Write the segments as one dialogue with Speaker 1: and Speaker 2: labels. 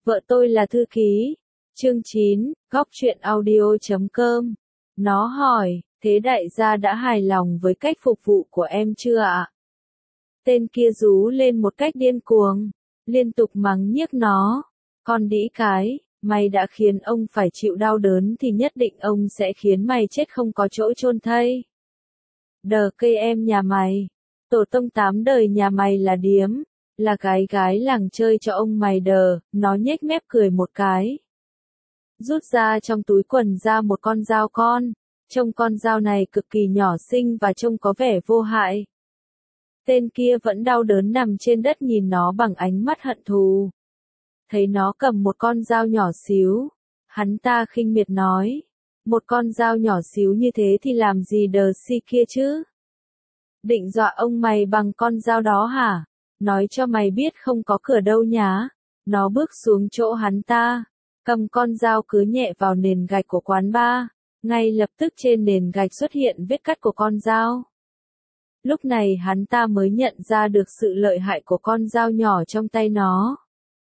Speaker 1: Vợ tôi là thư ký. Chương 9, góc truyện audio.com. Nó hỏi, thế đại gia đã hài lòng với cách phục vụ của em chưa ạ? Tên kia rú lên một cách điên cuồng, liên tục mắng nhiếc nó. Con đĩ cái, mày đã khiến ông phải chịu đau đớn thì nhất định ông sẽ khiến mày chết không có chỗ chôn thây. Đờ cây em nhà mày, tổ tông 8 đời nhà mày là điếm, là gái làng chơi cho ông mày đờ. Nó nhếch mép cười một cái, rút ra trong túi quần ra một con dao con. Trông con dao này cực kỳ nhỏ xinh và trông có vẻ vô hại. Tên kia vẫn đau đớn nằm trên đất nhìn nó bằng ánh mắt hận thù. Thấy nó cầm một con dao nhỏ xíu, hắn ta khinh miệt nói, một con dao nhỏ xíu như thế thì làm gì đờ si kia chứ? Định dọa ông mày bằng con dao đó hả? Nói cho mày biết không có cửa đâu nhá. Nó bước xuống chỗ hắn ta, cầm con dao cứ nhẹ vào nền gạch của quán bar. Ngay lập tức trên nền gạch xuất hiện vết cắt của con dao. Lúc này hắn ta mới nhận ra được sự lợi hại của con dao nhỏ trong tay nó.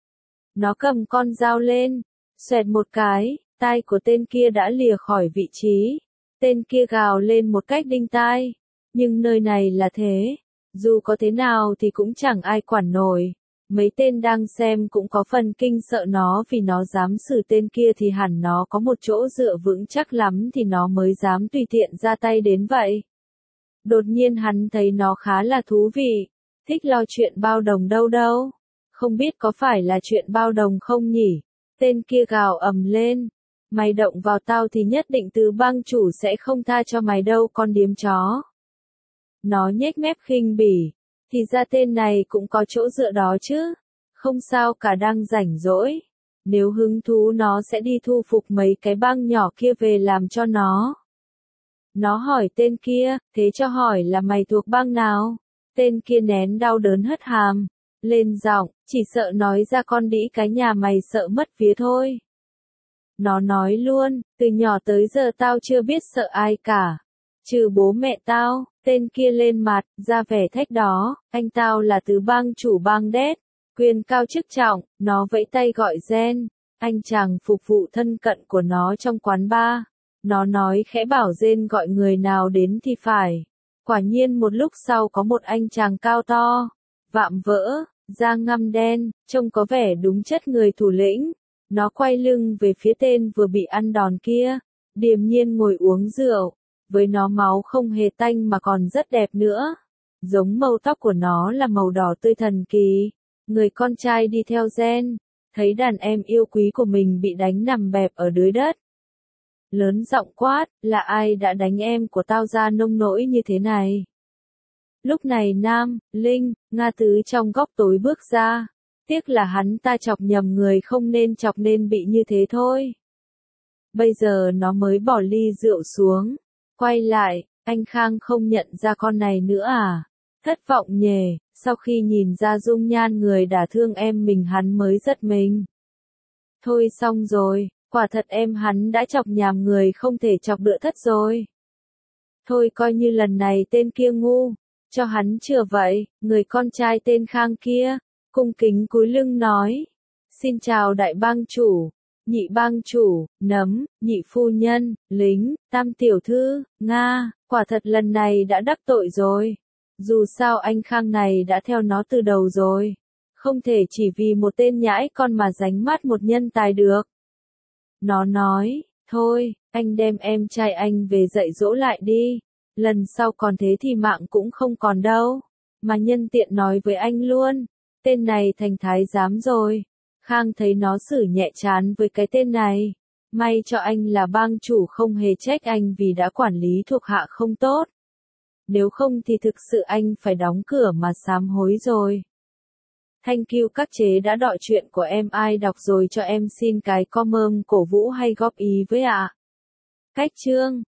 Speaker 1: Nó cầm con dao lên, xoẹt một cái, tai của tên kia đã lìa khỏi vị trí. Tên kia gào lên một cách đinh tai. Nhưng nơi này là thế, dù có thế nào thì cũng chẳng ai quản nổi. Mấy tên đang xem cũng có phần kinh sợ nó vì nó dám xử tên kia thì hẳn nó có một chỗ dựa vững chắc lắm thì nó mới dám tùy tiện ra tay đến vậy. Đột nhiên hắn thấy nó khá là thú vị, thích lo chuyện bao đồng đâu. Không biết có phải là chuyện bao đồng không nhỉ? Tên kia gào ầm lên, mày động vào tao thì nhất định Tứ Bang chủ sẽ không tha cho mày đâu con điếm chó. Nó nhếch mép khinh bỉ, thì ra tên này cũng có chỗ dựa đó chứ. Không sao cả, đang rảnh rỗi. Nếu hứng thú nó sẽ đi thu phục mấy cái bang nhỏ kia về làm cho nó. Nó hỏi tên kia, thế cho hỏi là mày thuộc bang nào? Tên kia nén đau đớn hất hàm lên giọng, chỉ sợ nói ra con đĩ cái nhà mày sợ mất vía thôi. Nó nói luôn, từ nhỏ tới giờ tao chưa biết sợ ai cả, trừ bố mẹ tao. Tên kia lên mặt, ra vẻ thách đó, anh tao là Tứ Bang chủ bang đét, quyền cao chức trọng. Nó vẫy tay gọi Gen, anh chàng phục vụ thân cận của nó trong quán bar. Nó nói khẽ bảo Gen gọi người nào đến thì phải. Quả nhiên một lúc sau có một anh chàng cao to, vạm vỡ, da ngăm đen, trông có vẻ đúng chất người thủ lĩnh. Nó quay lưng về phía tên vừa bị ăn đòn kia, điềm nhiên ngồi uống rượu. Với nó máu không hề tanh mà còn rất đẹp nữa. Giống màu tóc của nó là màu đỏ tươi thần kỳ. Người con trai đi theo Gen, thấy đàn em yêu quý của mình bị đánh nằm bẹp ở dưới đất. Lớn giọng quát, là ai đã đánh em của tao ra nông nỗi như thế này? Lúc này Nam, Linh, Nga Tứ trong góc tối bước ra. Tiếc là hắn ta chọc nhầm người không nên chọc nên bị như thế thôi. Bây giờ nó mới bỏ ly rượu xuống. Quay lại, anh Khang không nhận ra con này nữa à? Thất vọng nhề, sau khi nhìn ra dung nhan người đả thương em mình hắn mới giật mình. Thôi xong rồi, quả thật em hắn đã chọc nhầm người không thể chọc đựa thất rồi. Thôi coi như lần này tên kia ngu, cho hắn chừa vậy. Người con trai tên Khang kia, cung kính cúi lưng nói. Xin chào đại bang chủ. Nhị bang chủ, Nấm, nhị phu nhân, Lính, Tam tiểu thư, Nga, quả thật lần này đã đắc tội rồi. Dù sao anh Khang này đã theo nó từ đầu rồi. Không thể chỉ vì một tên nhãi con mà đánh mắt một nhân tài được. Nó nói, thôi, anh đem em trai anh về dạy dỗ lại đi. Lần sau còn thế thì mạng cũng không còn đâu. Mà nhân tiện nói với anh luôn, tên này thành thái giám rồi. Khang thấy nó xử nhẹ chán với cái tên này. May cho anh là bang chủ không hề trách anh vì đã quản lý thuộc hạ không tốt. Nếu không thì thực sự anh phải đóng cửa mà sám hối rồi. Thank you các chế đã đọc truyện của em, ai đọc rồi cho em xin cái comment cổ vũ hay góp ý với ạ. Cách chương